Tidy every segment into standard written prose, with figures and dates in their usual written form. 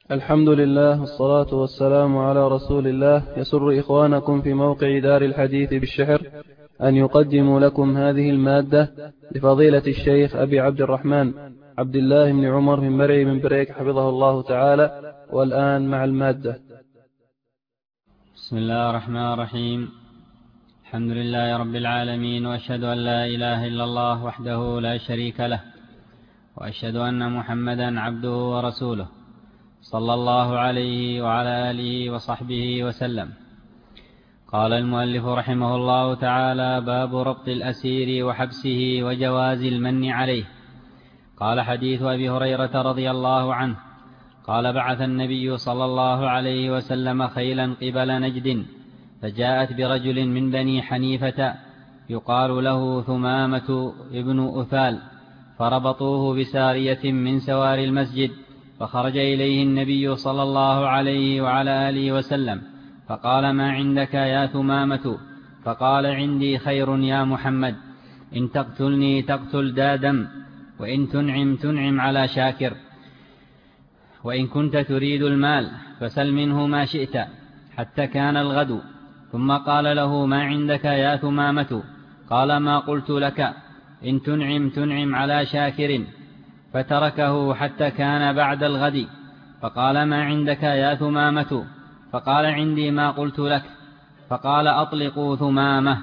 الحمد لله والصلاة والسلام على رسول الله. يسر إخوانكم في موقع دار الحديث بالشحر أن يقدموا لكم هذه المادة لفضيلة الشيخ أبي عبد الرحمن عبد الله بن عمر من مرعي من بريك حفظه الله تعالى. والآن مع المادة. بسم الله الرحمن الرحيم. الحمد لله رب العالمين، وأشهد أن لا إله إلا الله وحده لا شريك له، وأشهد أن محمدا عبده ورسوله صلى الله عليه وعلى آله وصحبه وسلم. قال المؤلف رحمه الله تعالى: باب ربط الأسير وحبسه وجواز المن عليه. قال: حديث أبي هريرة رضي الله عنه قال: بعث النبي صلى الله عليه وسلم خيلا قبل نجد، فجاءت برجل من بني حنيفة يقال له ثمامة ابن أثال، فربطوه بسارية من سوار المسجد، فخرج إليه النبي صلى الله عليه وعلى آله وسلم فقال: ما عندك يا ثمامة؟ فقال: عندي خير يا محمد، إن تقتلني تقتل دادم، وإن تنعم تنعم على شاكر، وإن كنت تريد المال فسل منه ما شئت. حتى كان الغد، ثم قال له: ما عندك يا ثمامة؟ قال: ما قلت لك، إن تنعم تنعم على شاكر. فتركه حتى كان بعد الغد، فقال: ما عندك يا ثمامة؟ فقال: عندي ما قلت لك. فقال: أطلقوا ثمامة.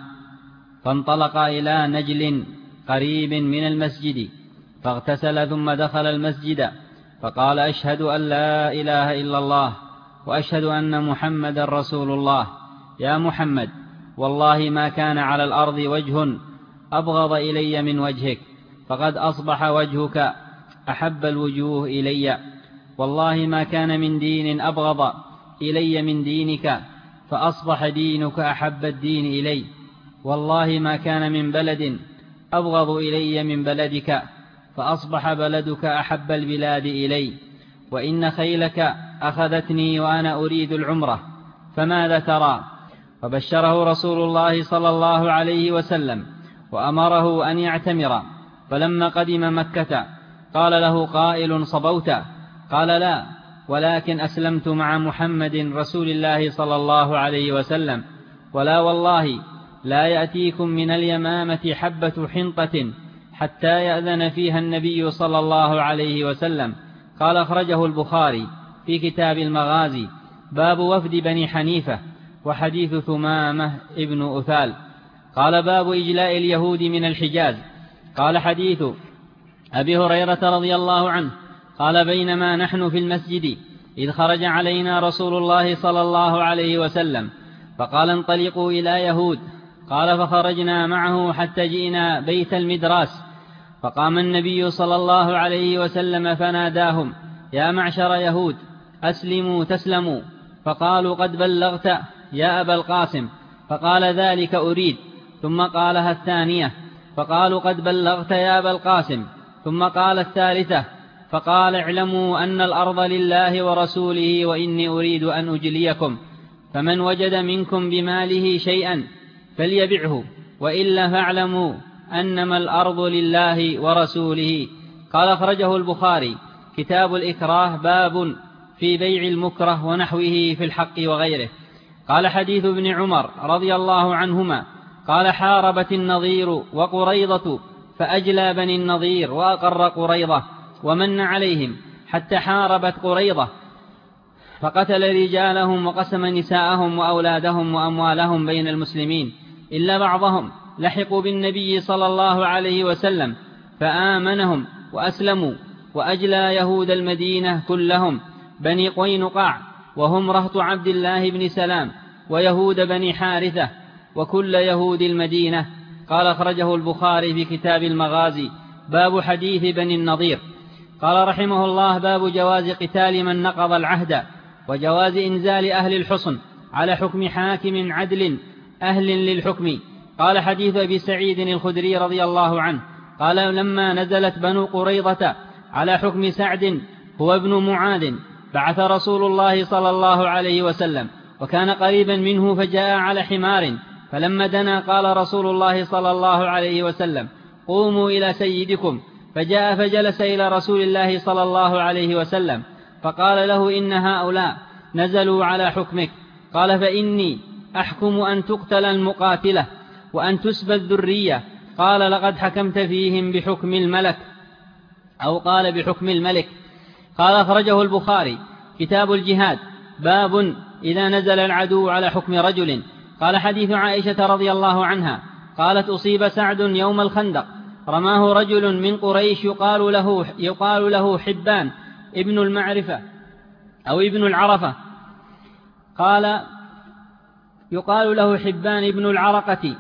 فانطلق إلى نجل قريب من المسجد، فاغتسل ثم دخل المسجد، فقال: أشهد أن لا إله إلا الله، وأشهد أن محمد رسول الله. يا محمد، والله ما كان على الأرض وجه أبغض إلي من وجهك، فقد أصبح وجهك أحب الوجوه إلي. والله ما كان من دين أبغض إلي من دينك، فأصبح دينك أحب الدين إلي. والله ما كان من بلد أبغض إلي من بلدك، فأصبح بلدك أحب البلاد إلي. وإن خيلك أخذتني وأنا أريد العمرة، فماذا ترى؟ فبشره رسول الله صلى الله عليه وسلم وأمره أن يعتمر. فلما قدم مكة قال له قائل: صبوت؟ قال: لا، ولكن أسلمت مع محمد رسول الله صلى الله عليه وسلم. ولا والله لا يأتيكم من اليمامة حبة حنطة حتى يأذن فيها النبي صلى الله عليه وسلم. قال: أخرجه البخاري في كتاب المغازي، باب وفد بني حنيفة وحديث ثمامة ابن أثال. قال: باب إجلاء اليهود من الحجاز. قال: حديث أبي هريرة رضي الله عنه قال: بينما نحن في المسجد إذ خرج علينا رسول الله صلى الله عليه وسلم، فقال: انطلقوا إلى يهود. قال: فخرجنا معه حتى جئنا بيت المدراس، فقام النبي صلى الله عليه وسلم فناداهم: يا معشر يهود، أسلموا تسلموا. فقالوا: قد بلغت يا أبا القاسم. فقال: ذلك أريد. ثم قالها الثانية، فقالوا: قد بلغت يا أبا القاسم. ثم قال الثالثة، فقال: اعلموا أن الأرض لله ورسوله، وإني أريد أن أجليكم، فمن وجد منكم بماله شيئا فليبعه، وإلا فاعلموا أنما الأرض لله ورسوله. قال: أخرجه البخاري كتاب الإكراه، باب في بيع المكره ونحوه في الحق وغيره. قال: حديث ابن عمر رضي الله عنهما قال: حاربت النضير وقريضة، فأجلى بني النضير وأقر قريضة ومن عليهم، حتى حاربت قريضة فقتل رجالهم وقسم نساءهم وأولادهم وأموالهم بين المسلمين، إلا بعضهم لحقوا بالنبي صلى الله عليه وسلم فآمنهم وأسلموا. وأجلى يهود المدينة كلهم بني قينقاع، وهم رهط عبد الله بن سلام، ويهود بني حارثة، وكل يهود المدينة. قال: أخرجه البخاري في كتاب المغازي، باب حديث بني النضير. قال رحمه الله: باب جواز قتال من نقض العهد، وجواز إنزال أهل الحصن على حكم حاكم عدل أهل للحكم. قال: حديث أبي سعيد الخدري رضي الله عنه قال: لما نزلت بنو قريظة على حكم سعد هو ابن معاذ، بعث رسول الله صلى الله عليه وسلم، وكان قريبا منه، فجاء على حمار، فلما دنا قال رسول الله صلى الله عليه وسلم: قوموا إلى سيدكم. فجاء فجلس إلى رسول الله صلى الله عليه وسلم، فقال له إن هؤلاء نزلوا على حكمك. قال فإني أحكم أن تقتل المقاتلة وأن تسبى الذرية. قال لقد حكمت فيهم بحكم الملك، أو قال بحكم الملك. قال أخرجه البخاري كتاب الجهاد باب إذا نزل العدو على حكم رجل. قال حديث عائشة رضي الله عنها قالت أصيب سعد يوم الخندق، رماه رجل من قريش يقال له حبان ابن المعرفة أو ابن العرفة، قال يقال له حبان ابن العرقة،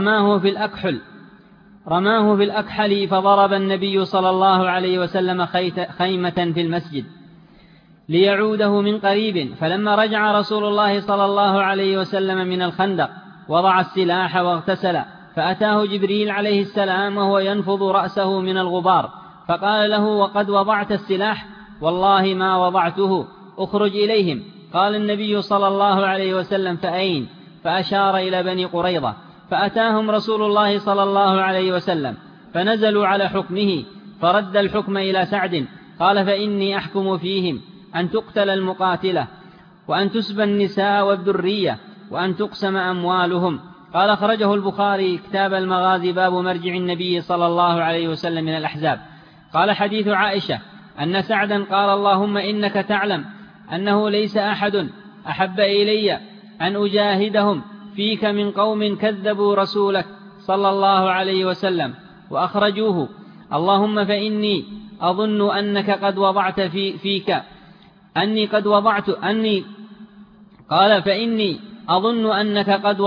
رماه في الأكحل فضرب النبي صلى الله عليه وسلم خيمة في المسجد ليعوده من قريب. فلما رجع رسول الله صلى الله عليه وسلم من الخندق وضع السلاح واغتسل، فأتاه جبريل عليه السلام وهو ينفض رأسه من الغبار، فقال له وقد وضعت السلاح؟ والله ما وضعته، اخرج إليهم. قال النبي صلى الله عليه وسلم فأين؟ فأشار إلى بني قريظة، فأتاهم رسول الله صلى الله عليه وسلم فنزلوا على حكمه، فرد الحكم إلى سعد. قال فإني أحكم فيهم أن تقتل المقاتلة وأن تسبى النساء والذرية وأن تقسم أموالهم. قال أخرجه البخاري كتاب المغازي باب مرجع النبي صلى الله عليه وسلم من الأحزاب. قال حديث عائشة أن سعدا قال اللهم إنك تعلم أنه ليس أحد أحب إلي أن أجاهدهم فيك من قوم كذبوا رسولك صلى الله عليه وسلم وأخرجوه. اللهم فإني أظن أنك قد وضعت فيك أني قد وضعت أني قال فإني أظن أنك قد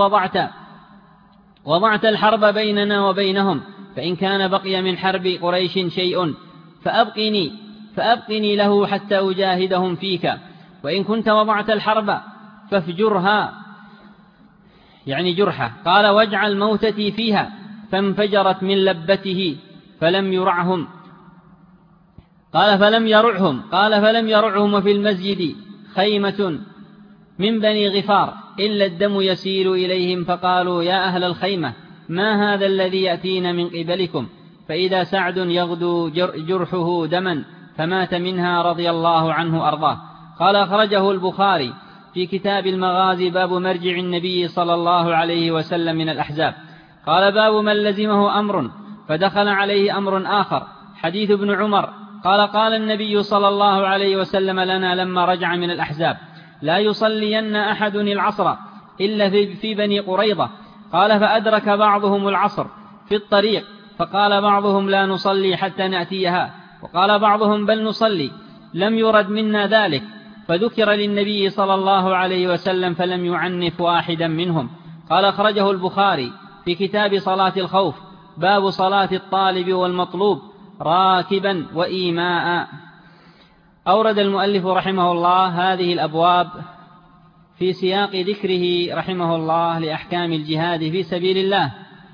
وضعت الحرب بيننا وبينهم، فإن كان بقي من حرب قريش شيء فأبقني له حتى أجاهدهم فيك، وإن كنت وضعت الحرب فافجرها يعني جرحة. قال واجعل موتتي فيها، فانفجرت من لبته فلم يرعهم. قال فلم يرعهم وفي المسجد خيمة من بني غفار إلا الدم يسيل إليهم، فقالوا يا أهل الخيمة ما هذا الذي يأتينا من قبلكم؟ فإذا سعد يغدو جرحه دما، فمات منها رضي الله عنه أرضاه. قال أخرجه البخاري في كتاب المغازي باب مرجع النبي صلى الله عليه وسلم من الأحزاب. قال باب من لزمه أمر فدخل عليه أمر آخر. حديث ابن عمر قال النبي صلى الله عليه وسلم لنا لما رجع من الأحزاب لا يصلين أحد العصر إلا في بني قريظة. قال فأدرك بعضهم العصر في الطريق، فقال بعضهم لا نصلي حتى نأتيها، وقال بعضهم بل نصلي، لم يرد منا ذلك، فذكر للنبي صلى الله عليه وسلم فلم يعنف واحدا منهم. قال أخرجه البخاري في كتاب صلاة الخوف باب صلاة الطالب والمطلوب راكبا وإيماء. أورد المؤلف رحمه الله هذه الأبواب في سياق ذكره رحمه الله لأحكام الجهاد في سبيل الله،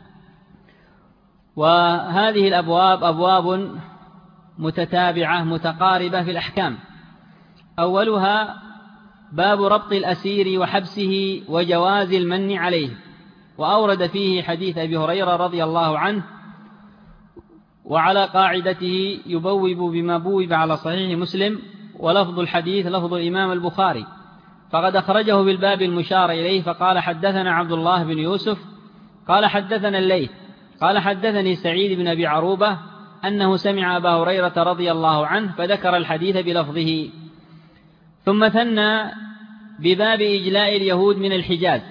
وهذه الأبواب أبواب متتابعة متقاربة في الأحكام. أولها باب ربط الأسير وحبسه وجواز المن عليه، وأورد فيه حديث أبي هريرة رضي الله عنه، وعلى قاعدته يبوب بما بوب على صحيح مسلم، ولفظ الحديث لفظ الإمام البخاري، فقد أخرجه بالباب المشار إليه. فقال حدثنا عبد الله بن يوسف قال حدثنا الليث قال حدثني سعيد بن أبي عروبة أنه سمع أبا هريرة رضي الله عنه فذكر الحديث بلفظه. ثم ثنى بباب إجلاء اليهود من الحجاز،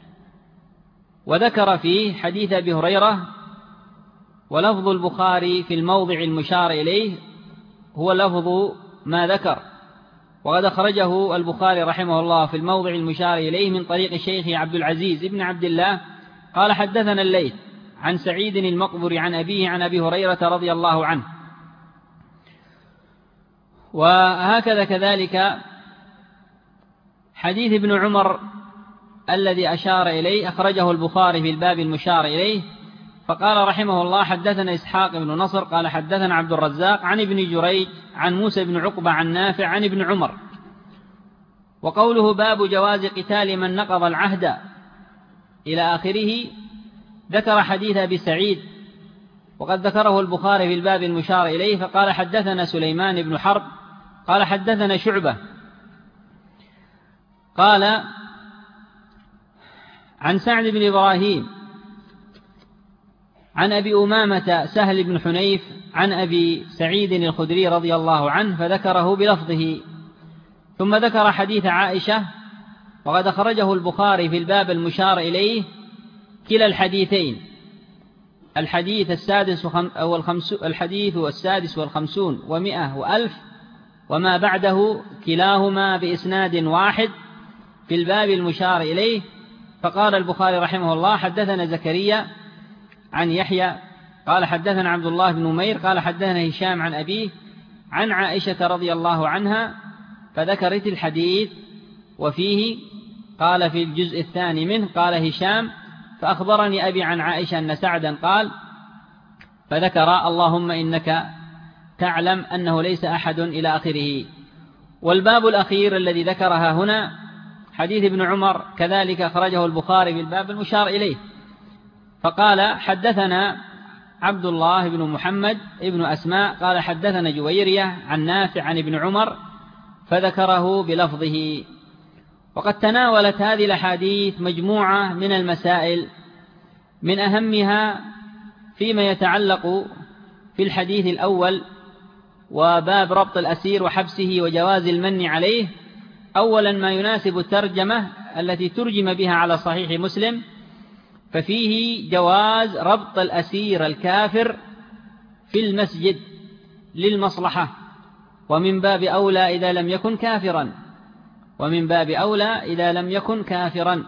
وذكر فيه حديث أبي هريرة، ولفظ البخاري في الموضع المشار إليه هو لفظ ما ذكر، وقد أخرجه البخاري رحمه الله في الموضع المشار إليه من طريق الشيخ عبد العزيز بن عبد الله قال حدثنا الليث عن سعيد المقبري عن أبيه عن أبي هريرة رضي الله عنه. وهكذا كذلك حديث ابن عمر الذي أشار إليه أخرجه البخاري في الباب المشار إليه. فقال رحمه الله حدثنا إسحاق بن نصر قال حدثنا عبد الرزاق عن ابن جريج عن موسى بن عقبة عن نافع عن ابن عمر. وقوله باب جواز قتال من نقض العهد إلى آخره ذكر حديث أبي سعيد، وقد ذكره البخاري في الباب المشار إليه. فقال حدثنا سليمان بن حرب قال حدثنا شعبة قال عن سعد بن إبراهيم عن أبي أمامة سهل بن حنيف عن أبي سعيد الخدري رضي الله عنه فذكره بلفظه، ثم ذكر حديث عائشة وقد أخرجه البخاري في الباب المشار إليه كلا الحديثين، الحديث السادس والخمسون ومئة وألف وما بعده كلاهما بإسناد واحد في الباب المشار إليه. فقال البخاري رحمه الله حدثنا زكريا عن يحيى قال حدثنا عبد الله بن نمير قال حدثنا هشام عن أبيه عن عائشة رضي الله عنها فذكرت الحديث وفيه قال في الجزء الثاني منه قال هشام فأخبرني أبي عن عائشة أن سعدا قال فذكر اللهم إنك تعلم أنه ليس أحد إلى آخره. والباب الأخير الذي ذكرها هنا حديث ابن عمر كذلك أخرجه البخاري بالباب المشار إليه، فقال حدثنا عبد الله بن محمد ابن أسماء قال حدثنا جويرية عن نافع عن ابن عمر فذكره بلفظه. وقد تناولت هذه الأحاديث مجموعة من المسائل، من أهمها فيما يتعلق في الحديث الأول وباب ربط الأسير وحبسه وجواز المن عليه. أولا ما يناسب الترجمة التي ترجم بها على صحيح مسلم، ففيه جواز ربط الأسير الكافر في المسجد للمصلحة، ومن باب أولى إذا لم يكن كافرا، ومن باب أولى إذا لم يكن كافرا.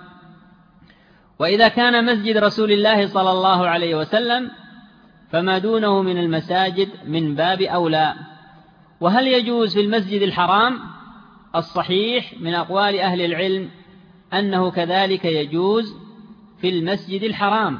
وإذا كان مسجد رسول الله صلى الله عليه وسلم فما دونه من المساجد من باب أولى. وهل يجوز في المسجد الحرام؟ الصحيح من أقوال أهل العلم أنه كذلك يجوز في المسجد الحرام،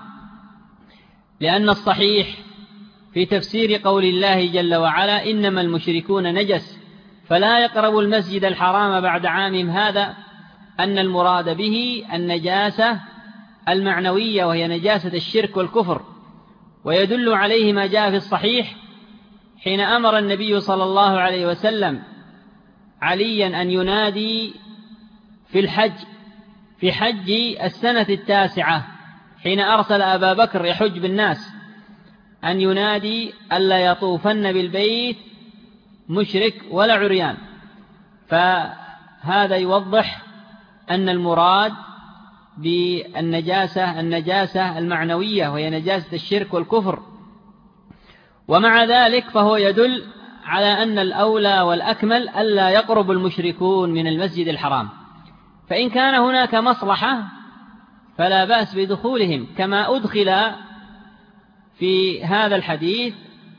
لأن الصحيح في تفسير قول الله جل وعلا إنما المشركون نجس فلا يقربوا المسجد الحرام بعد عامهم هذا، أن المراد به النجاسة المعنوية وهي نجاسة الشرك والكفر. ويدل عليه ما جاء في الصحيح حين أمر النبي صلى الله عليه وسلم عليا أن ينادي في حج السنة التاسعة حين أرسل أبا بكر يحج بالناس أن ينادي ألا يطوفن بالبيت مشرك ولا عريان. فهذا يوضح أن المراد بالنجاسة النجاسة المعنوية وهي نجاسة الشرك والكفر. ومع ذلك فهو يدل على أن الأولى والأكمل ألا يقرب المشركون من المسجد الحرام، فإن كان هناك مصلحة فلا بأس بدخولهم، كما أدخل في هذا الحديث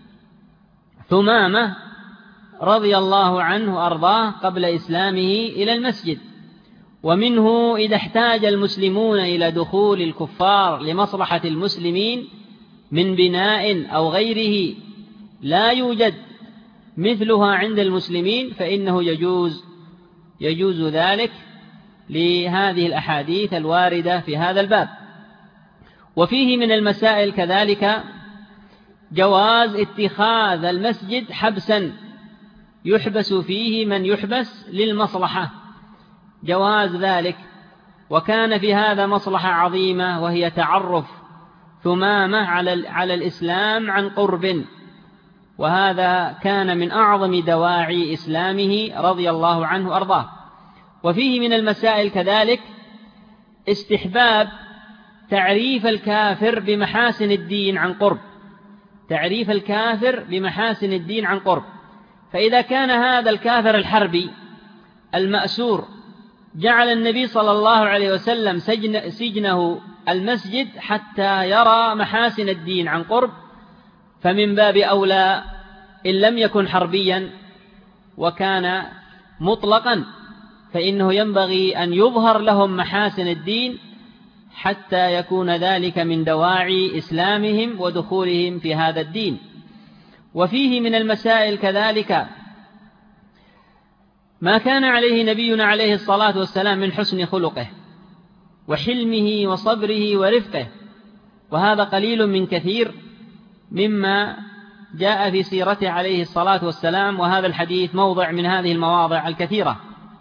ثمامة رضي الله عنه وأرضاه قبل إسلامه إلى المسجد. ومنه إذا احتاج المسلمون إلى دخول الكفار لمصلحة المسلمين من بناء أو غيره لا يوجد مثلها عند المسلمين فإنه يجوز ذلك لهذه الأحاديث الواردة في هذا الباب. وفيه من المسائل كذلك جواز اتخاذ المسجد حبسا يحبس فيه من يحبس للمصلحة، جواز ذلك. وكان في هذا مصلحة عظيمة وهي تعرف ثمامة على الإسلام عن قرب، وهذا كان من أعظم دواعي إسلامه رضي الله عنه وأرضاه. وفيه من المسائل كذلك استحباب تعريف الكافر بمحاسن الدين عن قرب، تعريف الكافر بمحاسن الدين عن قرب. فإذا كان هذا الكافر الحربي المأسور جعل النبي صلى الله عليه وسلم سجنه المسجد حتى يرى محاسن الدين عن قرب، فمن باب أولى إن لم يكن حربيا وكان مطلقا فإنه ينبغي أن يظهر لهم محاسن الدين حتى يكون ذلك من دواعي إسلامهم ودخولهم في هذا الدين. وفيه من المسائل كذلك ما كان عليه نبينا عليه الصلاة والسلام من حسن خلقه وحلمه وصبره ورفقه، وهذا قليل من كثير مما جاء في سيرته عليه الصلاة والسلام، وهذا الحديث موضع من هذه المواضع الكثيرة.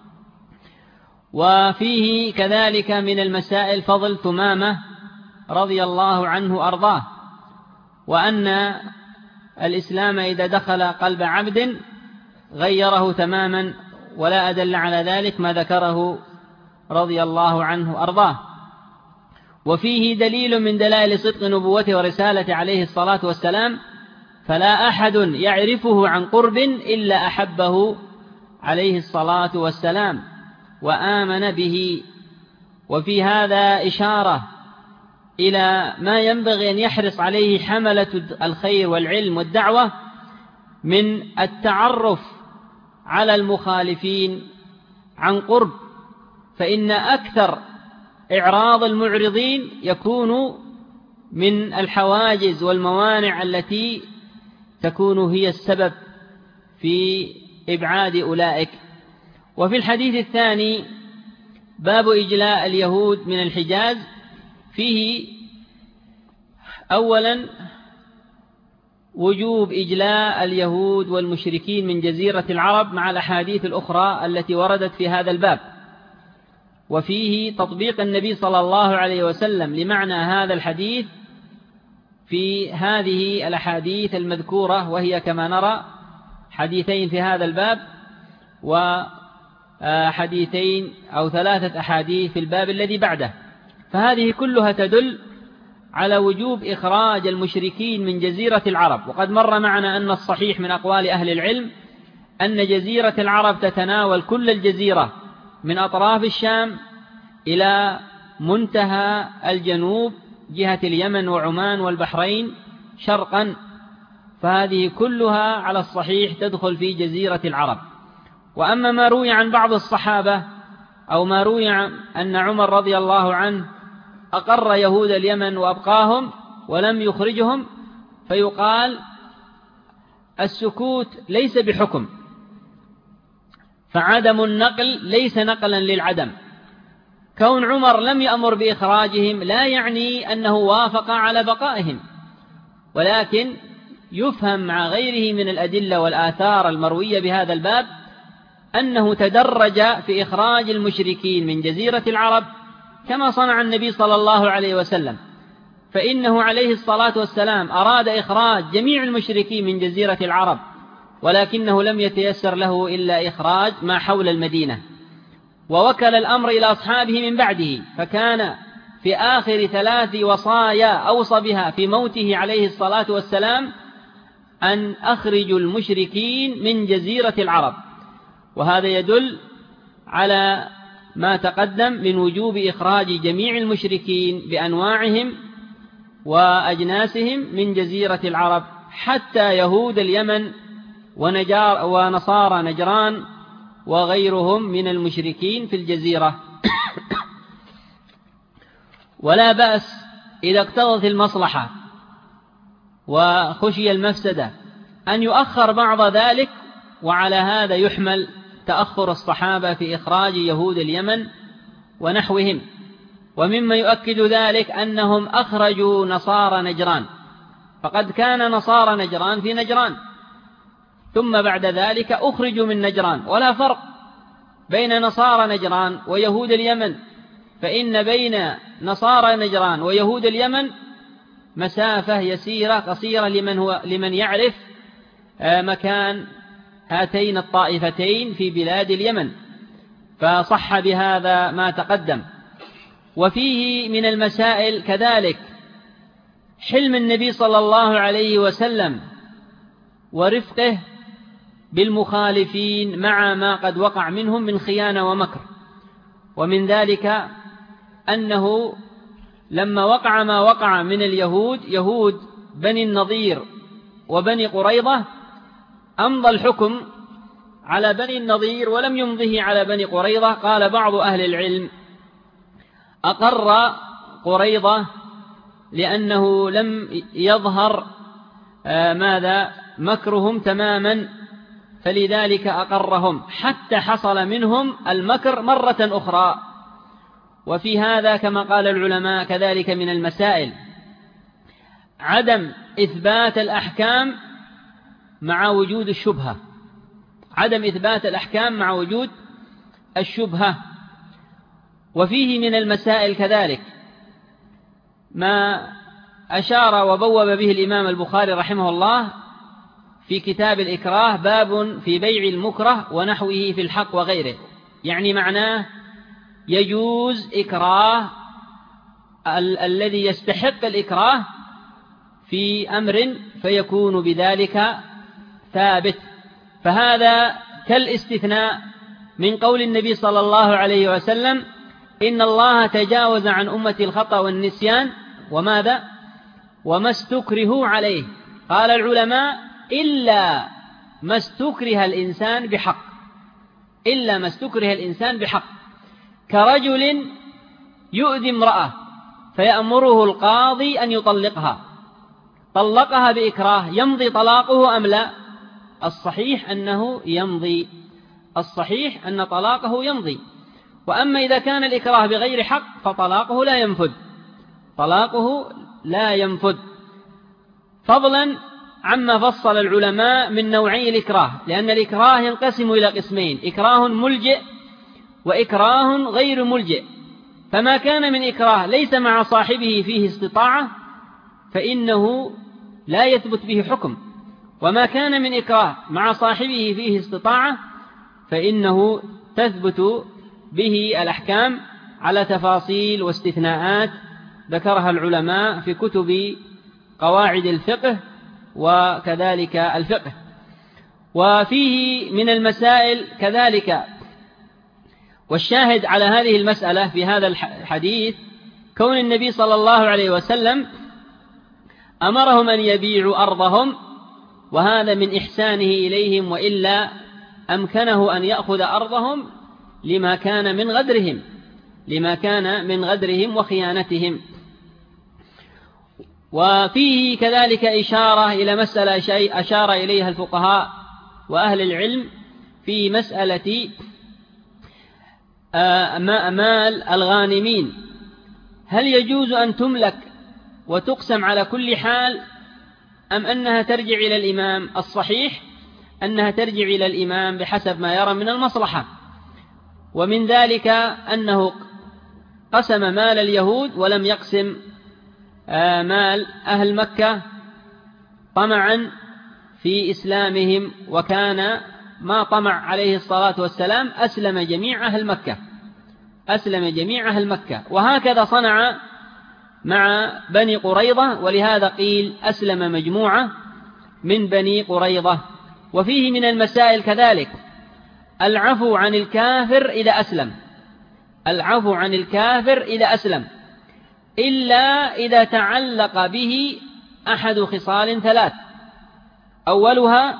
وفيه كذلك من المسائل فضل ثمامة رضي الله عنه أرضاه، وأن الإسلام إذا دخل قلب عبد غيره تماما، ولا أدل على ذلك ما ذكره رضي الله عنه أرضاه. وفيه دليل من دلائل صدق نبوته ورسالته عليه الصلاة والسلام، فلا أحد يعرفه عن قرب إلا أحبه عليه الصلاة والسلام وآمن به. وفي هذا إشارة إلى ما ينبغي أن يحرص عليه حملة الخير والعلم والدعوة من التعرف على المخالفين عن قرب، فإن أكثر إعراض المعرضين يكون من الحواجز والموانع التي تكون هي السبب في إبعاد أولئك. وفي الحديث الثاني باب إجلاء اليهود من الحجاز، فيه أولا وجوب إجلاء اليهود والمشركين من جزيرة العرب مع الأحاديث الأخرى التي وردت في هذا الباب، وفيه تطبيق النبي صلى الله عليه وسلم لمعنى هذا الحديث في هذه الأحاديث المذكورة، وهي كما نرى حديثين في هذا الباب وحديثين أو 3 أحاديث في الباب الذي بعده. فهذه كلها تدل على وجوب إخراج المشركين من جزيرة العرب. وقد مر معنا أن الصحيح من أقوال أهل العلم أن جزيرة العرب تتناول كل الجزيرة من أطراف الشام إلى منتهى الجنوب جهة اليمن وعمان والبحرين شرقا، فهذه كلها على الصحيح تدخل في جزيرة العرب. وأما ما روي عن بعض الصحابة أو ما روي أن عمر رضي الله عنه أقر يهود اليمن وأبقاهم ولم يخرجهم، فيقال السكوت ليس بحكم، فعدم النقل ليس نقلا للعدم. كون عمر لم يأمر بإخراجهم لا يعني أنه وافق على بقائهم، ولكن يفهم مع غيره من الأدلة والآثار المروية بهذا الباب أنه تدرج في إخراج المشركين من جزيرة العرب كما صنع النبي صلى الله عليه وسلم، فإنه عليه الصلاة والسلام أراد إخراج جميع المشركين من جزيرة العرب، ولكنه لم يتيسر له إلا إخراج ما حول المدينة، ووكل الأمر إلى أصحابه من بعده، فكان في آخر 3 وصايا أوصى بها في موته عليه الصلاة والسلام أن أخرجوا المشركين من جزيرة العرب. وهذا يدل على ما تقدم من وجوب إخراج جميع المشركين بأنواعهم وأجناسهم من جزيرة العرب، حتى يهود اليمن ونصارى نجران وغيرهم من المشركين في الجزيرة. ولا بأس إذا اقتضت المصلحة وخشي المفسدة أن يؤخر بعض ذلك، وعلى هذا يحمل تأخر الصحابة في إخراج يهود اليمن ونحوهم. ومما يؤكد ذلك أنهم أخرجوا نصارى نجران، فقد كان نصارى نجران في نجران، ثم بعد ذلك أخرجوا من نجران، ولا فرق بين نصارى نجران ويهود اليمن، فإن بين نصارى نجران ويهود اليمن مسافة يسيرة قصيرة لمن يعرف مكان هاتين الطائفتين في بلاد اليمن، فصح بهذا ما تقدم. وفيه من المسائل كذلك حلم النبي صلى الله عليه وسلم ورفقه بالمخالفين مع ما قد وقع منهم من خيانة ومكر. ومن ذلك أنه لما وقع ما وقع من اليهود، يهود بني النضير وبني قريظة، أمضى الحكم على بني النضير ولم يمضه على بني قريظة. قال بعض أهل العلم أقر قريظة لأنه لم يظهر مكرهم تماما، فلذلك أقرهم حتى حصل منهم المكر مرة أخرى. وفي هذا كما قال العلماء كذلك من المسائل عدم إثبات الأحكام مع وجود الشبهة، عدم إثبات الأحكام مع وجود الشبهة. وفيه من المسائل كذلك ما أشار وبوب به الإمام البخاري رحمه الله في كتاب الإكراه، باب في بيع المكره ونحوه في الحق وغيره، يعني معناه يجوز إكراه الذي يستحق الإكراه في أمر فيكون بذلك ثابت. فهذا كالاستثناء من قول النبي صلى الله عليه وسلم: إن الله تجاوز عن أمتي الخطأ والنسيان وماذا؟ وما استكرهوا عليه. قال العلماء: إلا ما استكره الإنسان بحق، إلا ما استكره الإنسان بحق، كرجل يؤذي امرأة فيأمره القاضي أن يطلقها، طلقها بإكراه، يمضي طلاقه أم لا؟ الصحيح أنه يمضي، الصحيح أن طلاقه يمضي. وأما إذا كان الإكراه بغير حق فطلاقه لا ينفذ، طلاقه لا ينفذ، فضلا عما فصل العلماء من نوعي الإكراه، لأن الإكراه ينقسم إلى قسمين: إكراه ملجئ وإكراه غير ملجئ. فما كان من إكراه ليس مع صاحبه فيه استطاعة فإنه لا يثبت به حكم، وما كان من إكراه مع صاحبه فيه استطاعة فإنه تثبت به الأحكام على تفاصيل واستثناءات ذكرها العلماء في كتب قواعد الفقه وكذلك الفقه. وفيه من المسائل كذلك، والشاهد على هذه المسألة في هذا الحديث كون النبي صلى الله عليه وسلم أمرهم أن يبيعوا أرضهم، وهذا من إحسانه إليهم، وإلا أمكنه أن يأخذ أرضهم لما كان من غدرهم وخيانتهم. وفيه كذلك إشارة إلى مسألة أشار إليها الفقهاء وأهل العلم في مسألة مال الغانمين، هل يجوز أن تملك وتقسم على كل حال أم أنها ترجع إلى الإمام؟ الصحيح أنها ترجع إلى الإمام بحسب ما يرى من المصلحة. ومن ذلك أنه قسم مال اليهود ولم يقسم مال أهل مكة طمعا في إسلامهم، وكان ما طمع عليه الصلاة والسلام أسلم جميع أهل مكة، وهكذا صنع مع بني قريظة، ولهذا قيل أسلم مجموعة من بني قريظة. وفيه من المسائل كذلك العفو عن الكافر إذا أسلم، إلا إذا تعلق به أحد خصال ثلاث: أولها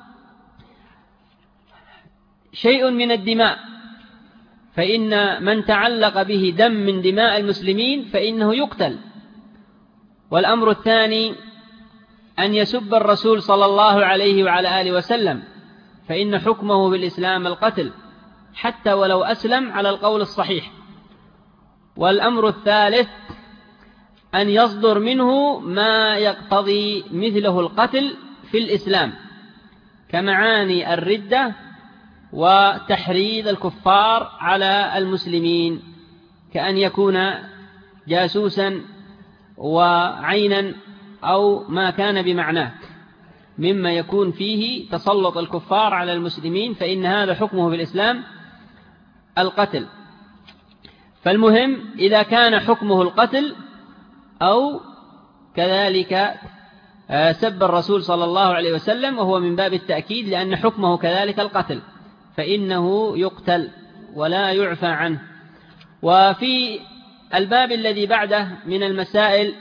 شيء من الدماء، فإن من تعلق به دم من دماء المسلمين فإنه يقتل. والأمر الثاني أن يسب الرسول صلى الله عليه وعلى آله وسلم، فإن حكمه بالإسلام القتل حتى ولو أسلم على القول الصحيح. والأمر الثالث أن يصدر منه ما يقتضي مثله القتل في الإسلام، كمعاني الردة وتحريض الكفار على المسلمين، كأن يكون جاسوسا وعينا أو ما كان بمعناه مما يكون فيه تسلط الكفار على المسلمين، فإن هذا حكمه بالإسلام القتل. فالمهم إذا كان حكمه القتل أو كذلك سب الرسول صلى الله عليه وسلم، وهو من باب التأكيد لأن حكمه كذلك القتل، فإنه يقتل ولا يعفى عنه. وفي الباب الذي بعده من المسائل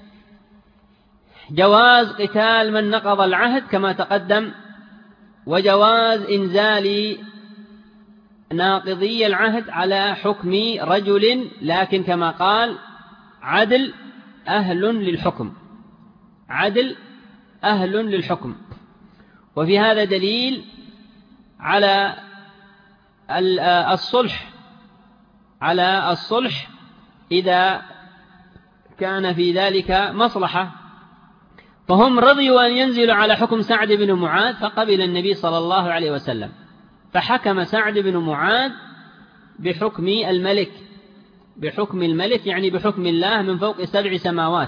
جواز قتال من نقض العهد كما تقدم، وجواز إنزال ناقضي العهد على حكم رجل، لكن كما قال عدل أهل للحكم. وفي هذا دليل على الصلح إذا كان في ذلك مصلحة. فهم رضيوا أن ينزلوا على حكم سعد بن معاذ، فقبل النبي صلى الله عليه وسلم، فحكم سعد بن معاذ بحكم الملك، بحكم الملك يعني بحكم الله من فوق 7 سماوات.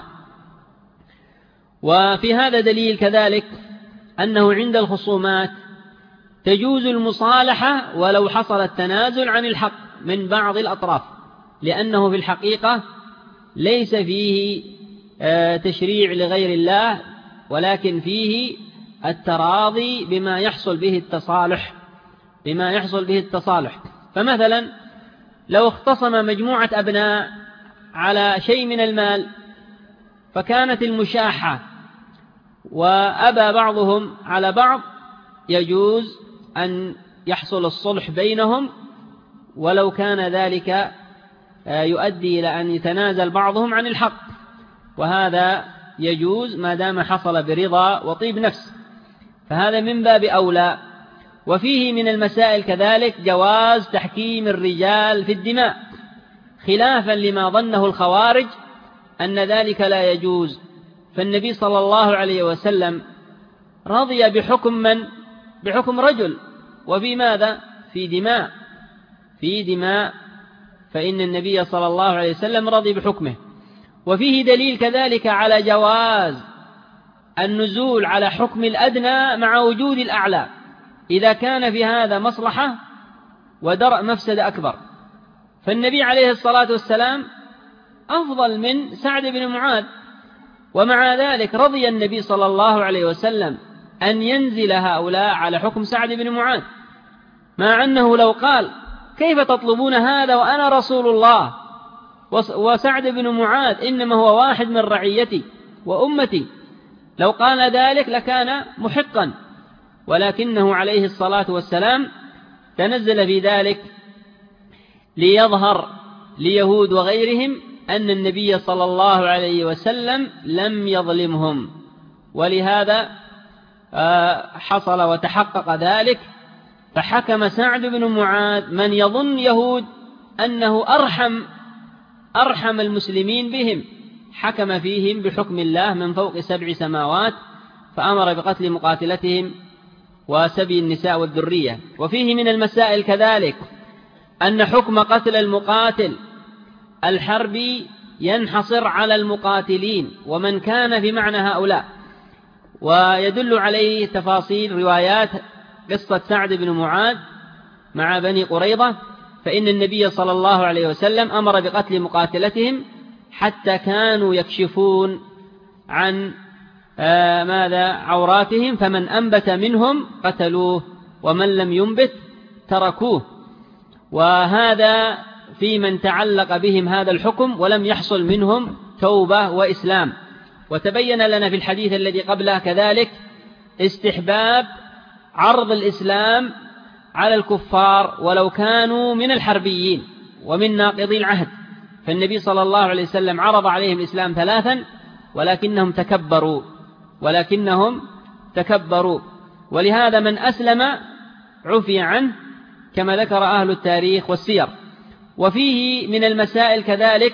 وفي هذا دليل كذلك أنه عند الخصومات تجوز المصالحة ولو حصل التنازل عن الحق من بعض الأطراف، لأنه في الحقيقة ليس فيه تشريع لغير الله، ولكن فيه التراضي بما يحصل به التصالح. فمثلا لو اختصم مجموعة أبناء على شيء من المال فكانت المشاحة وأبى بعضهم على بعض، يجوز أن يحصل الصلح بينهم ولو كان ذلك يؤدي إلى أن يتنازل بعضهم عن الحق، وهذا يجوز ما دام حصل برضا وطيب نفس، فهذا من باب أولى. وفيه من المسائل كذلك جواز تحكيم الرجال في الدماء، خلافا لما ظنه الخوارج أن ذلك لا يجوز، فالنبي صلى الله عليه وسلم رضي بحكم رجل، وفي ماذا؟ في دماء، فإن النبي صلى الله عليه وسلم رضي بحكمه. وفيه دليل كذلك على جواز النزول على حكم الأدنى مع وجود الأعلى، إذا كان في هذا مصلحة ودرء مفسدة أكبر، فالنبي عليه الصلاة والسلام أفضل من سعد بن معاذ، ومع ذلك رضي النبي صلى الله عليه وسلم أن ينزل هؤلاء على حكم سعد بن معاذ، مع أنه لو قال كيف تطلبون هذا وأنا رسول الله وسعد بن معاذ إنما هو واحد من رعيتي وأمتي، لو قال ذلك لكان محقا، ولكنه عليه الصلاة والسلام تنزل في ذلك ليظهر ليهود وغيرهم أن النبي صلى الله عليه وسلم لم يظلمهم، ولهذا حصل وتحقق ذلك، فحكم سعد بن معاذ من يظن يهود أنه أرحم المسلمين بهم، حكم فيهم بحكم الله من فوق 7 سماوات، فأمر بقتل مقاتلتهم وسبي النساء والذرية. وفيه من المسائل كذلك أن حكم قتل المقاتل الحربي ينحصر على المقاتلين ومن كان في معنى هؤلاء، ويدل عليه تفاصيل روايات قصة سعد بن معاذ مع بني قريظة، فإن النبي صلى الله عليه وسلم أمر بقتل مقاتلتهم حتى كانوا يكشفون عن عوراتهم، فمن أنبت منهم قتلوه ومن لم ينبت تركوه، وهذا في من تعلق بهم هذا الحكم ولم يحصل منهم توبة وإسلام. وتبين لنا في الحديث الذي قبله كذلك استحباب عرض الإسلام على الكفار ولو كانوا من الحربيين ومن ناقضي العهد، فالنبي صلى الله عليه وسلم عرض عليهم الإسلام 3 ولكنهم تكبروا، ولهذا من أسلم عفي عنه كما ذكر أهل التاريخ والسير. وفيه من المسائل كذلك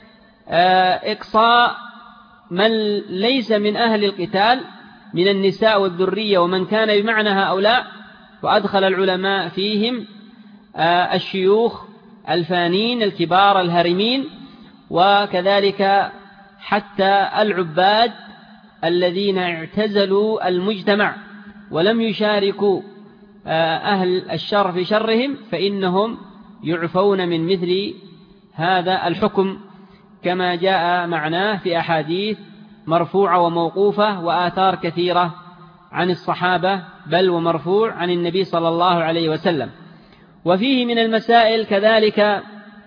إقصاء من ليس من أهل القتال من النساء والذرية ومن كان بمعنى هؤلاء، وأدخل العلماء فيهم الشيوخ الفانين الكبار الهرمين، وكذلك حتى العباد الذين اعتزلوا المجتمع ولم يشاركوا أهل الشر في شرهم، فإنهم يعفون من مثل هذا الحكم كما جاء معناه في أحاديث مرفوعة وموقوفة وآثار كثيرة عن الصحابة بل ومرفوع عن النبي صلى الله عليه وسلم. وفيه من المسائل كذلك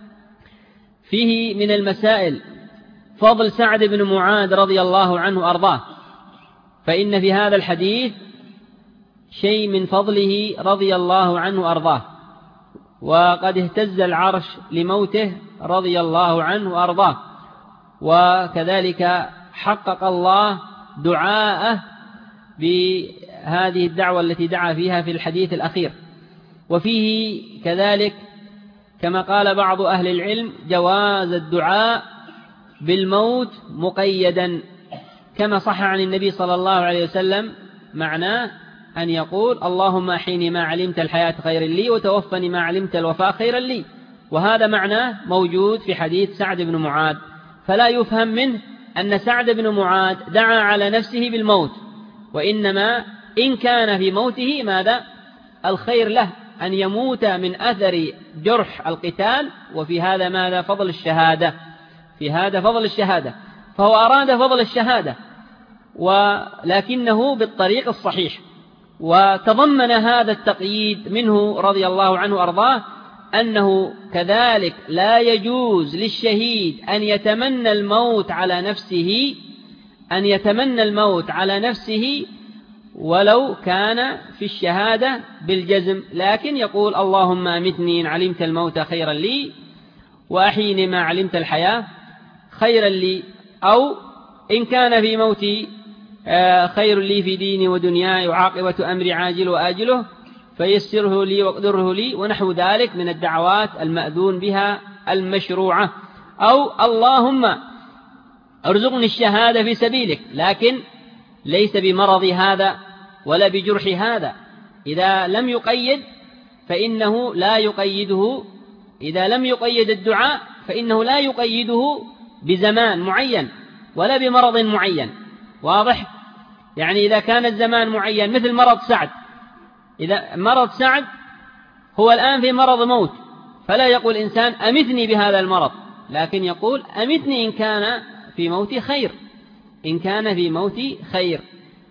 فضل سعد بن معاذ رضي الله عنه أرضاه، فإن في هذا الحديث شيء من فضله رضي الله عنه أرضاه، وقد اهتز العرش لموته رضي الله عنه وأرضاه، وكذلك حقق الله دعاءه بهذه الدعوة التي دعا فيها في الحديث الأخير. وفيه كذلك كما قال بعض أهل العلم جواز الدعاء بالموت مقيدا، كما صح عن النبي صلى الله عليه وسلم معناه أن يقول اللهم أحيني ما علمت الحياة خير لي وتوفني ما علمت الوفاء خيرا لي، وهذا معناه موجود في حديث سعد بن معاذ. فلا يفهم منه أن سعد بن معاذ دعا على نفسه بالموت، وإنما إن كان في موته ماذا؟ الخير له أن يموت من أثر جرح القتال، وفي هذا ماذا؟ فضل الشهادة، في هذا فضل الشهادة، فهو أراد فضل الشهادة ولكنه بالطريق الصحيح. وتضمن هذا التقييد منه رضي الله عنه وأرضاه أنه كذلك لا يجوز للشهيد أن يتمنى الموت على نفسه، أن يتمنى الموت على نفسه ولو كان في الشهادة بالجزم، لكن يقول اللهم أمتني إن علمت الموت خيرا لي وأحيني ما علمت الحياة خيرا لي، أو إن كان في موتي خير لي في ديني ودنياي وعاقبة أمري عاجل وآجله فيسره لي واقدره لي، ونحو ذلك من الدعوات المأذون بها المشروعة. أو اللهم ارزقني الشهادة في سبيلك، لكن ليس بمرض هذا ولا بجرح هذا. إذا لم يقيد فإنه لا يقيده، إذا لم يقيد الدعاء فإنه لا يقيده بزمان معين ولا بمرض معين. واضح؟ يعني إذا كان الزمان معين مثل مرض سعد، إذا مرض سعد هو الآن في مرض موت، فلا يقول إنسان أمتني بهذا المرض، لكن يقول أمتني إن كان في موتي خير، إن كان في موتي خير.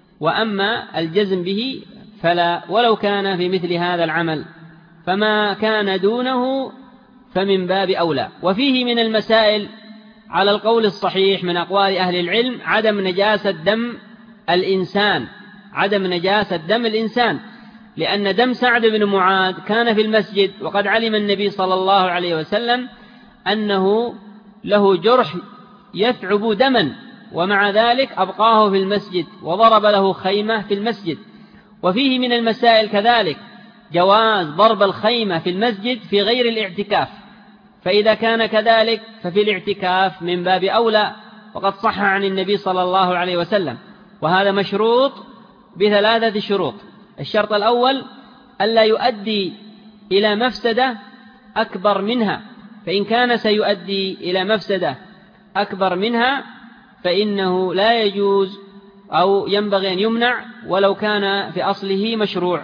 وأما الجزم به فلا، ولو كان في مثل هذا العمل، فما كان دونه فمن باب أولى. وفيه من المسائل على القول الصحيح من أقوال أهل العلم عدم نجاسة دم الإنسان، عدم نجاسة دم الإنسان، لأن دم سعد بن معاذ كان في المسجد، وقد علم النبي صلى الله عليه وسلم أنه له جرح يثعب دما، ومع ذلك أبقاه في المسجد وضرب له خيمة في المسجد. وفيه من المسائل كذلك جواز ضرب الخيمة في المسجد في غير الاعتكاف، فإذا كان كذلك ففي الاعتكاف من باب أولى، وقد صح عن النبي صلى الله عليه وسلم. وهذا مشروط بثلاثة شروط: الشرط الأول ألا يؤدي إلى مفسدة أكبر منها، فإن كان سيؤدي إلى مفسدة أكبر منها فإنه لا يجوز أو ينبغي أن يمنع ولو كان في أصله مشروع.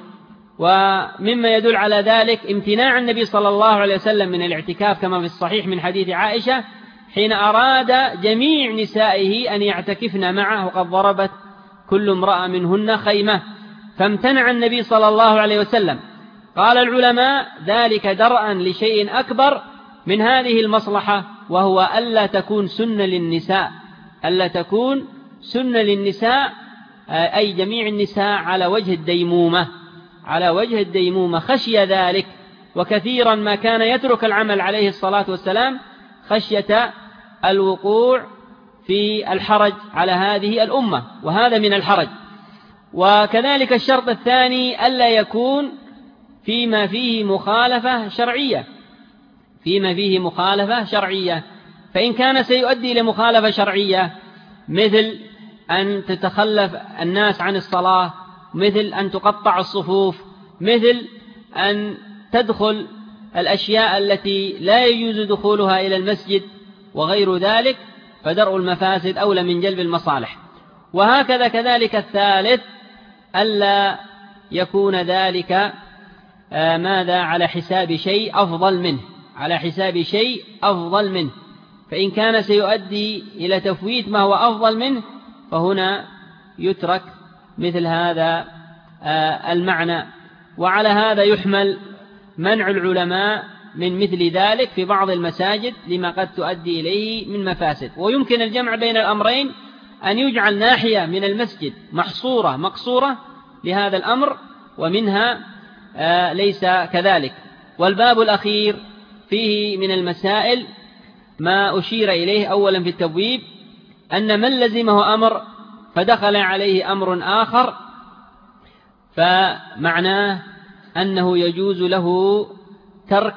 ومما يدل على ذلك امتناع النبي صلى الله عليه وسلم من الاعتكاف كما في الصحيح من حديث عائشة حين أراد جميع نسائه أن يعتكفن معه وقد ضربت كل امرأة منهن خيمة، فامتنع النبي صلى الله عليه وسلم. قال العلماء ذلك درءا لشيء أكبر من هذه المصلحة، وهو ألا تكون سنة للنساء، ألا تكون سنة للنساء أي جميع النساء على وجه الديمومة، على وجه الديمومة، خشي ذلك. وكثيرا ما كان يترك العمل عليه الصلاة والسلام خشية الوقوع في الحرج على هذه الأمة، وهذا من الحرج. وكذلك الشرط الثاني ألا يكون فيما فيه مخالفة شرعية، فيما فيه مخالفة شرعية، فإن كان سيؤدي إلى مخالفة شرعية مثل أن تتخلف الناس عن الصلاة، مثل أن تقطع الصفوف، مثل أن تدخل الأشياء التي لا يجوز دخولها إلى المسجد وغير ذلك، فدرء المفاسد أولى من جلب المصالح. وهكذا كذلك الثالث ألا يكون ذلك ماذا على حساب شيء أفضل منه، على حساب شيء أفضل منه، فإن كان سيؤدي إلى تفويت ما هو أفضل منه فهنا يترك مثل هذا المعنى. وعلى هذا يحمل منع العلماء من مثل ذلك في بعض المساجد لما قد تؤدي إليه من مفاسد. ويمكن الجمع بين الأمرين أن يجعل ناحية من المسجد محصورة مقصورة لهذا الأمر، ومنها ليس كذلك. والباب الأخير فيه من المسائل ما أشير إليه أولا في التبويب، أن من لزمه أمر فدخل عليه أمر آخر فمعناه أنه يجوز له ترك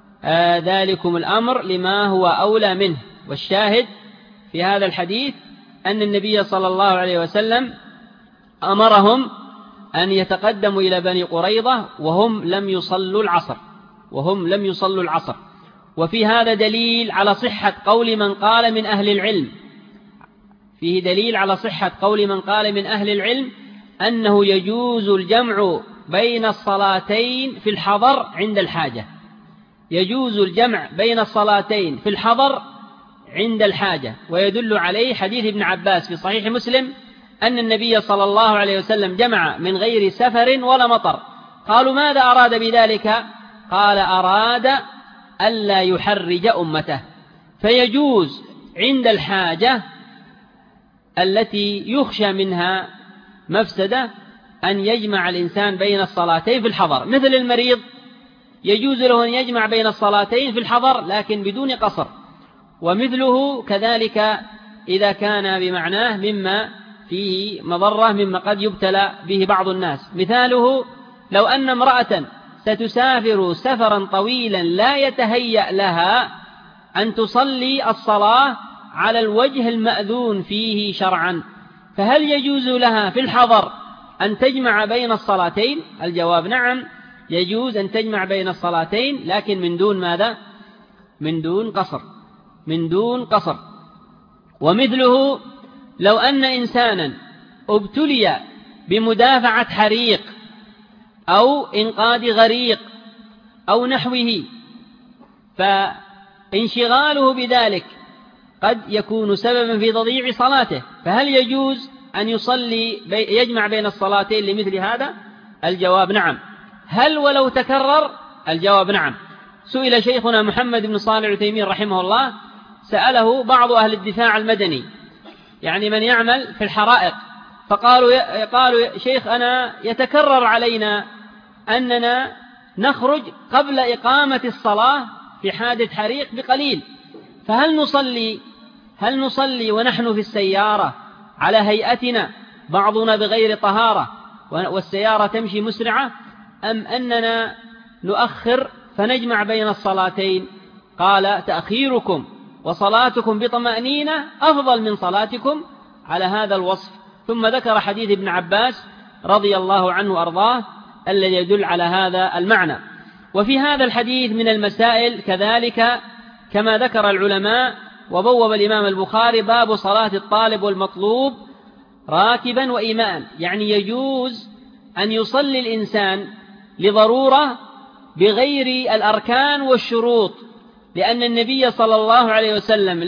ذلكم الأمر لما هو أولى منه. والشاهد في هذا الحديث أن النبي صلى الله عليه وسلم أمرهم أن يتقدموا إلى بني قريظة وهم لم يصلوا العصر. وفي هذا دليل على صحة قول من قال من أهل العلم، فيه دليل على صحة قول من قال من أهل العلم أنه يجوز الجمع بين الصلاتين في الحضر عند الحاجة، يجوز الجمع بين الصلاتين في الحضر عند الحاجة. ويدل عليه حديث ابن عباس في صحيح مسلم أن النبي صلى الله عليه وسلم جمع من غير سفر ولا مطر. قالوا ماذا أراد بذلك؟ قال أراد ألا يحرج أمته. فيجوز عند الحاجة التي يخشى منها مفسدة أن يجمع الإنسان بين الصلاتين في الحضر، مثل المريض يجوز له أن يجمع بين الصلاتين في الحضر لكن بدون قصر. ومثله كذلك إذا كان بمعناه مما فيه مضرة مما قد يبتلى به بعض الناس. مثاله لو أن امرأة ستسافر سفرا طويلا لا يتهيأ لها أن تصلي الصلاة على الوجه المأذون فيه شرعا، فهل يجوز لها في الحضر أن تجمع بين الصلاتين؟ الجواب نعم، يجوز أن تجمع بين الصلاتين لكن من دون ماذا؟ من دون قصر. ومثله لو أن إنسانا ابتلي بمدافعة حريق أو إنقاذ غريق أو نحوه، فانشغاله بذلك قد يكون سببا في تضييع صلاته، فهل يجوز أن يجمع بين الصلاتين لمثل هذا؟ الجواب نعم. هل ولو تكرر؟ الجواب نعم. سئل شيخنا محمد بن صالح العثيمين رحمه الله، سأله بعض أهل الدفاع المدني يعني من يعمل في الحرائق، قالوا شيخ أنا يتكرر علينا أننا نخرج قبل إقامة الصلاة في حادث حريق بقليل، فهل نصلي ونحن في السيارة على هيئتنا بعضنا بغير طهارة والسيارة تمشي مسرعة، أم أننا نؤخر فنجمع بين الصلاتين؟ قال تأخيركم وصلاتكم بطمأنينة أفضل من صلاتكم على هذا الوصف. ثم ذكر حديث ابن عباس رضي الله عنه وأرضاه الذي يدل على هذا المعنى. وفي هذا الحديث من المسائل كذلك كما ذكر العلماء، وبوب الإمام البخاري باب صلاة الطالب والمطلوب راكبا وإيماء، يعني يجوز أن يصلي الإنسان لضرورة بغير الأركان والشروط، لأن النبي صلى الله عليه وسلم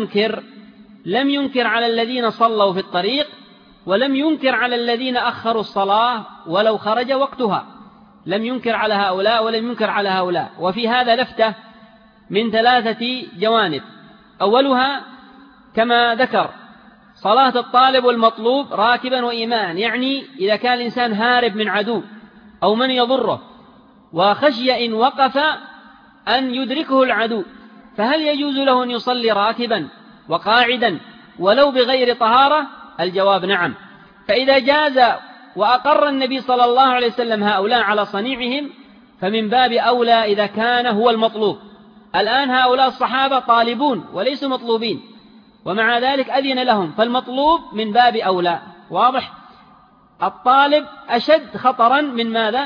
لم ينكر على الذين صلوا في الطريق، ولم ينكر على الذين أخروا الصلاة ولو خرج وقتها، لم ينكر على هؤلاء ولم ينكر على هؤلاء. وفي هذا لفتة من 3 جوانب. أولها كما ذكر صلاة الطالب والمطلوب راكبا وإيماء، يعني إذا كان الإنسان هارب من عدو أو من يضره وخشي إن وقف أن يدركه العدو، فهل يجوز له أن يصلي راكبا وقاعدا ولو بغير طهارة؟ الجواب نعم. فإذا جاز وأقر النبي صلى الله عليه وسلم هؤلاء على صنيعهم فمن باب أولى إذا كان هو المطلوب. الآن هؤلاء الصحابة طالبون وليسوا مطلوبين، ومع ذلك أذن لهم، فالمطلوب من باب أولى. واضح؟ الطالب أشد خطرا من ماذا؟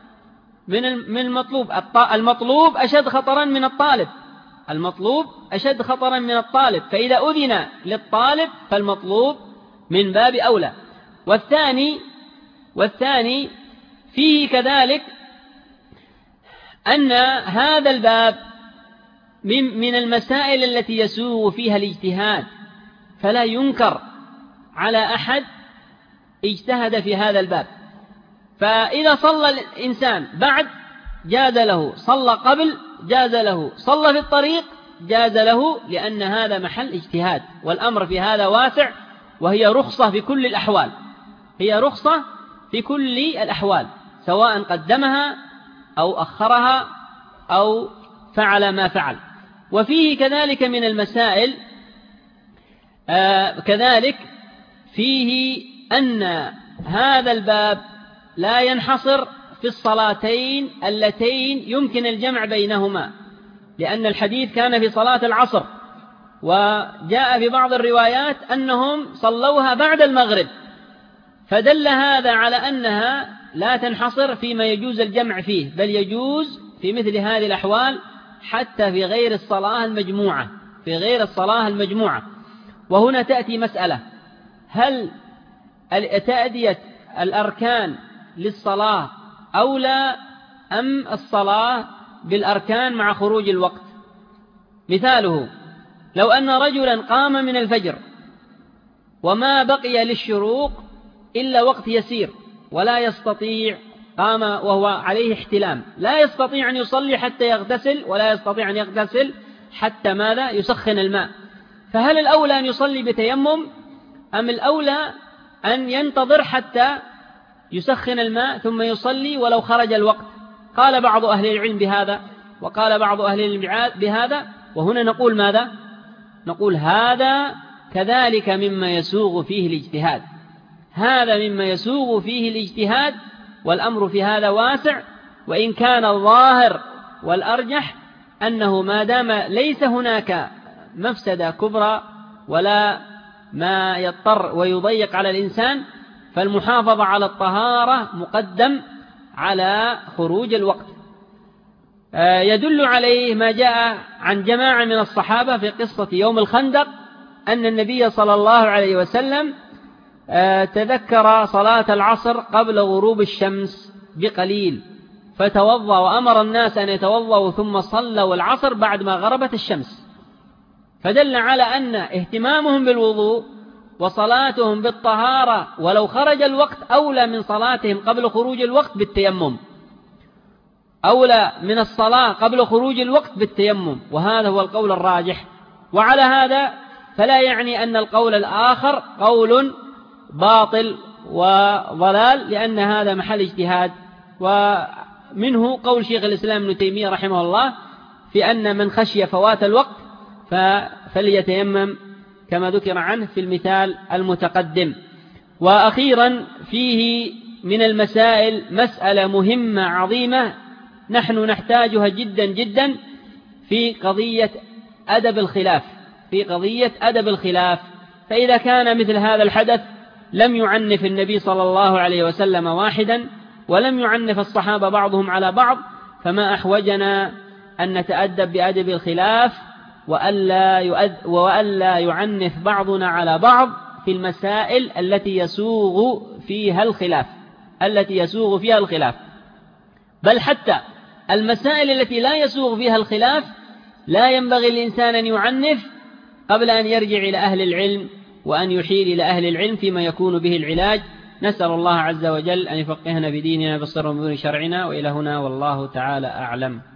من المطلوب. المطلوب أشد خطرا من الطالب، المطلوب أشد خطرا من الطالب، فإذا أذن للطالب فالمطلوب من باب أولى. والثاني فيه كذلك أن هذا الباب من المسائل التي يسوغ فيها الاجتهاد، فلا ينكر على أحد اجتهد في هذا الباب. فإذا صلى الإنسان بعد جاز له، صلى قبل جاز له، صلى في الطريق جاز له، لأن هذا محل اجتهاد، والأمر في هذا واسع، وهي رخصة في كل الأحوال، هي رخصة في كل الأحوال، سواء قدمها أو أخرها أو فعل ما فعل. وفيه كذلك من المسائل كذلك فيه أن هذا الباب لا ينحصر في الصلاتين اللتين يمكن الجمع بينهما، لأن الحديث كان في صلاة العصر وجاء في بعض الروايات أنهم صلوها بعد المغرب، فدل هذا على أنها لا تنحصر فيما يجوز الجمع فيه، بل يجوز في مثل هذه الأحوال حتى في غير الصلاة المجموعة، في غير الصلاة المجموعة. وهنا تأتي مسألة: هل تأدية الأركان للصلاة أولى أم الصلاة بالأركان مع خروج الوقت؟ مثاله: لو أن رجلا قام من الفجر وما بقي للشروق إلا وقت يسير ولا يستطيع، قام وهو عليه احتلام، لا يستطيع أن يصلي حتى يغتسل، ولا يستطيع أن يغتسل حتى ماذا؟ يسخن الماء، فهل الأولى أن يصلي بتيمم أم الأولى أن ينتظر حتى يسخن الماء ثم يصلي ولو خرج الوقت؟ قال بعض أهل العلم بهذا وقال بعض أهل العلم بهذا. وهنا نقول ماذا؟ نقول هذا كذلك مما يسوغ فيه الاجتهاد، هذا مما يسوغ فيه الاجتهاد، والأمر في هذا واسع. وإن كان الظاهر والأرجح أنه ما دام ليس هناك مفسدة كبرى ولا ما يضطر ويضيق على الإنسان، فالمحافظة على الطهارة مقدم على خروج الوقت. يدل عليه ما جاء عن جماعة من الصحابة في قصة يوم الخندق، أن النبي صلى الله عليه وسلم تذكر صلاة العصر قبل غروب الشمس بقليل فتوضأ، وأمر الناس أن يتوضأوا ثم صلوا العصر بعد ما غربت الشمس، فدل على أن اهتمامهم بالوضوء وصلاتهم بالطهارة ولو خرج الوقت أولى من صلاتهم قبل خروج الوقت بالتيمم، أولى من الصلاة قبل خروج الوقت بالتيمم، وهذا هو القول الراجح. وعلى هذا فلا يعني أن القول الآخر قول باطل وضلال، لأن هذا محل اجتهاد. ومنه قول شيخ الإسلام ابن تيمية رحمه الله في أن من خشي فوات الوقت فليتيمم كما ذكر عنه في المثال المتقدم. وأخيرا فيه من المسائل مسألة مهمة عظيمة نحن نحتاجها جدا جدا في قضية أدب الخلاف، في قضية أدب الخلاف. فإذا كان مثل هذا الحدث لم يعنف النبي صلى الله عليه وسلم واحدا ولم يعنف الصحابة بعضهم على بعض، فما أحوجنا أن نتأدب بأدب الخلاف وألا يعنف بعضنا على بعض في المسائل التي يسوغ فيها الخلاف، بل حتى المسائل التي لا يسوغ فيها الخلاف لا ينبغي الإنسان أن يعنف قبل أن يرجع إلى أهل العلم وأن يحيل إلى أهل العلم فيما يكون به العلاج. نسأل الله عز وجل أن يفقهنا بديننا بالصر ومن شرعنا. وإلى هنا والله تعالى أعلم.